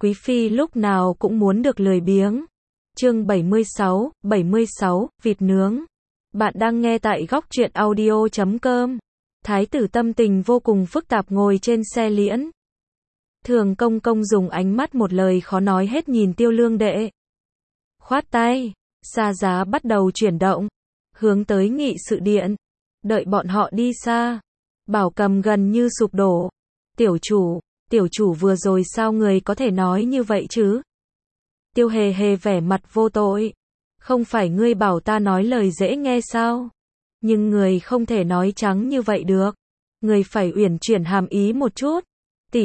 Quý phi lúc nào cũng muốn được lười biếng. Chương 76, vịt nướng. Bạn đang nghe tại góc truyện audio.com. Thái tử tâm tình vô cùng phức tạp ngồi trên xe liễn. Thường công công dùng ánh mắt một lời khó nói hết nhìn Tiêu Lương đệ. Khoát tay, xa giá bắt đầu chuyển động, hướng tới nghị sự điện. Đợi bọn họ đi xa, Bảo Cầm gần như sụp đổ. Tiểu chủ vừa rồi sao người có thể nói như vậy chứ? Tiêu Hề Hề vẻ mặt vô tội. Không phải ngươi bảo ta nói lời dễ nghe sao? Nhưng người không thể nói trắng như vậy được. Người phải uyển chuyển hàm ý một chút. Tỉ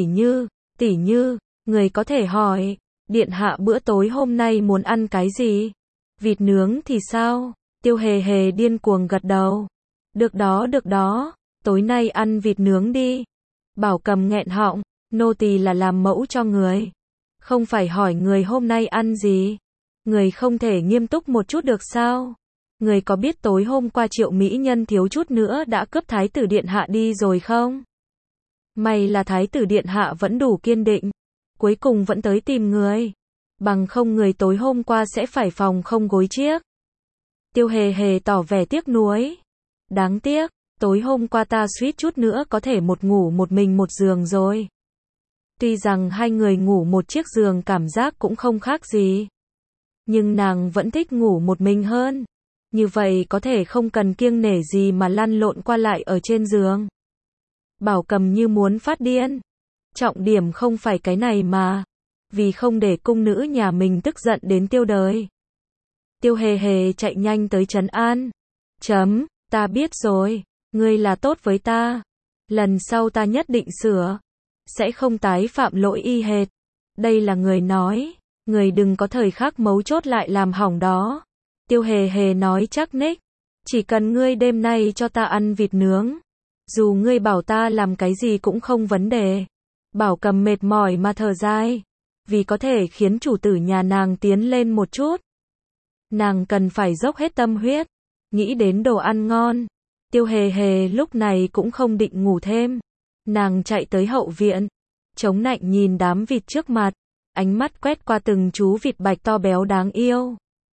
như, người có thể hỏi, điện hạ bữa tối hôm nay muốn ăn cái gì? Vịt nướng thì sao? Tiêu Hề Hề điên cuồng gật đầu. Được đó, tối nay ăn vịt nướng đi. Bảo Cầm nghẹn họng, nô tỳ là làm mẫu cho người. Không phải hỏi người hôm nay ăn gì. Người không thể nghiêm túc một chút được sao? Người có biết tối hôm qua Triệu mỹ nhân thiếu chút nữa đã cướp thái tử điện hạ đi rồi không? May là thái tử điện hạ vẫn đủ kiên định. Cuối cùng vẫn tới tìm người. Bằng không người tối hôm qua sẽ phải phòng không gối chiếc. Tiêu Hề Hề tỏ vẻ tiếc nuối. Đáng tiếc, tối hôm qua ta suýt chút nữa có thể ngủ một mình một giường rồi. Tuy rằng hai người ngủ một chiếc giường cảm giác cũng không khác gì. Nhưng nàng vẫn thích ngủ một mình hơn. Như vậy có thể không cần kiêng nể gì mà lăn lộn qua lại ở trên giường. Bảo Cầm như muốn phát điên. Trọng điểm không phải cái này mà. Vì không để cung nữ nhà mình tức giận đến tiêu đời. Tiêu Hề Hề chạy nhanh tới trấn an. Ta biết rồi. Ngươi là tốt với ta. Lần sau ta nhất định sửa. Sẽ không tái phạm lỗi y hệt. Đây là người nói. Người đừng có thời khắc mấu chốt lại làm hỏng đó. Tiêu Hề Hề nói chắc ních. Chỉ cần ngươi đêm nay cho ta ăn vịt nướng. Dù ngươi bảo ta làm cái gì cũng không vấn đề. Bảo Cầm mệt mỏi mà thở dài. Vì có thể khiến chủ tử nhà nàng tiến lên một chút. Nàng cần phải dốc hết tâm huyết. Nghĩ đến đồ ăn ngon. Tiêu Hề Hề lúc này cũng không định ngủ thêm. Nàng chạy tới hậu viện. Chống nạnh nhìn đám vịt trước mặt. Ánh mắt quét qua từng chú vịt bạch to béo đáng yêu.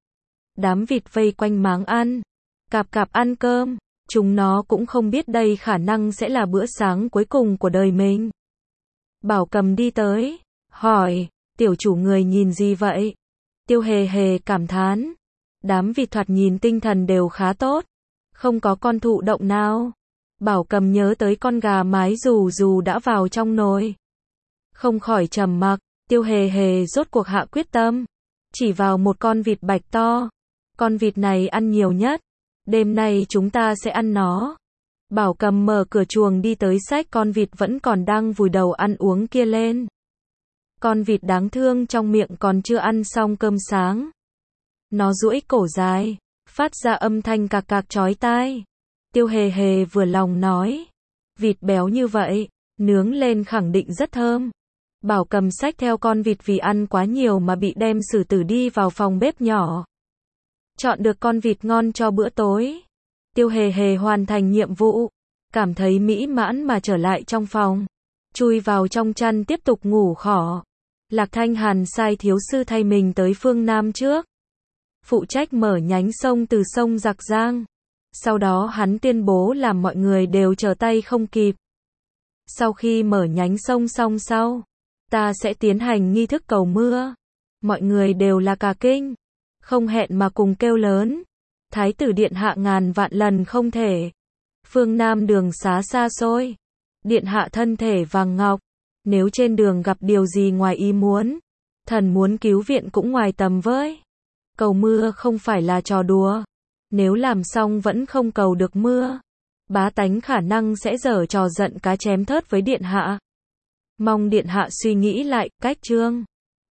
Đám vịt vây quanh máng ăn. Cạp ăn cơm. Chúng nó cũng không biết đây khả năng sẽ là bữa sáng cuối cùng của đời mình. Bảo Cầm đi tới. Hỏi. Tiểu chủ người nhìn gì vậy? Tiêu Hề Hề cảm thán. Đám vịt thoạt nhìn tinh thần đều khá tốt. Không có con thụ động nào. Bảo Cầm nhớ tới con gà mái dù đã vào trong nồi. Không khỏi trầm mặc. Tiêu Hề Hề rốt cuộc hạ quyết tâm. Chỉ vào một con vịt bạch to. Con vịt này ăn nhiều nhất. Đêm nay chúng ta sẽ ăn nó. Bảo Cầm mở cửa chuồng đi tới xách con vịt vẫn còn đang vùi đầu ăn uống kia lên. Con vịt đáng thương trong miệng còn chưa ăn xong cơm sáng. Nó duỗi cổ dài, phát ra âm thanh cạc cạc chói tai. Tiêu Hề Hề vừa lòng nói. Vịt béo như vậy, nướng lên khẳng định rất thơm. Bảo Cầm xách theo con vịt vì ăn quá nhiều mà bị đem xử tử đi vào phòng bếp nhỏ. Chọn được con vịt ngon cho bữa tối. Tiêu Hề Hề hoàn thành nhiệm vụ. Cảm thấy mỹ mãn mà trở lại trong phòng. Chui vào trong chăn tiếp tục ngủ khỏ. Lạc Thanh Hàn sai thiếu sư thay mình tới phương Nam trước. Phụ trách mở nhánh sông từ sông Giặc Giang. Sau đó hắn tuyên bố làm mọi người đều trở tay không kịp. Sau khi mở nhánh sông xong sau, ta sẽ tiến hành nghi thức cầu mưa. Mọi người đều là cả kinh. Không hẹn mà cùng kêu lớn. Thái tử điện hạ ngàn vạn lần không thể. Phương Nam đường xá xa xôi. Điện hạ thân thể vàng ngọc. Nếu trên đường gặp điều gì ngoài ý muốn. Thần muốn cứu viện cũng ngoài tầm với. Cầu mưa không phải là trò đùa. Nếu làm xong vẫn không cầu được mưa. Bá tánh khả năng sẽ giở trò giận cá chém thớt với điện hạ. Mong điện hạ suy nghĩ lại cách chương.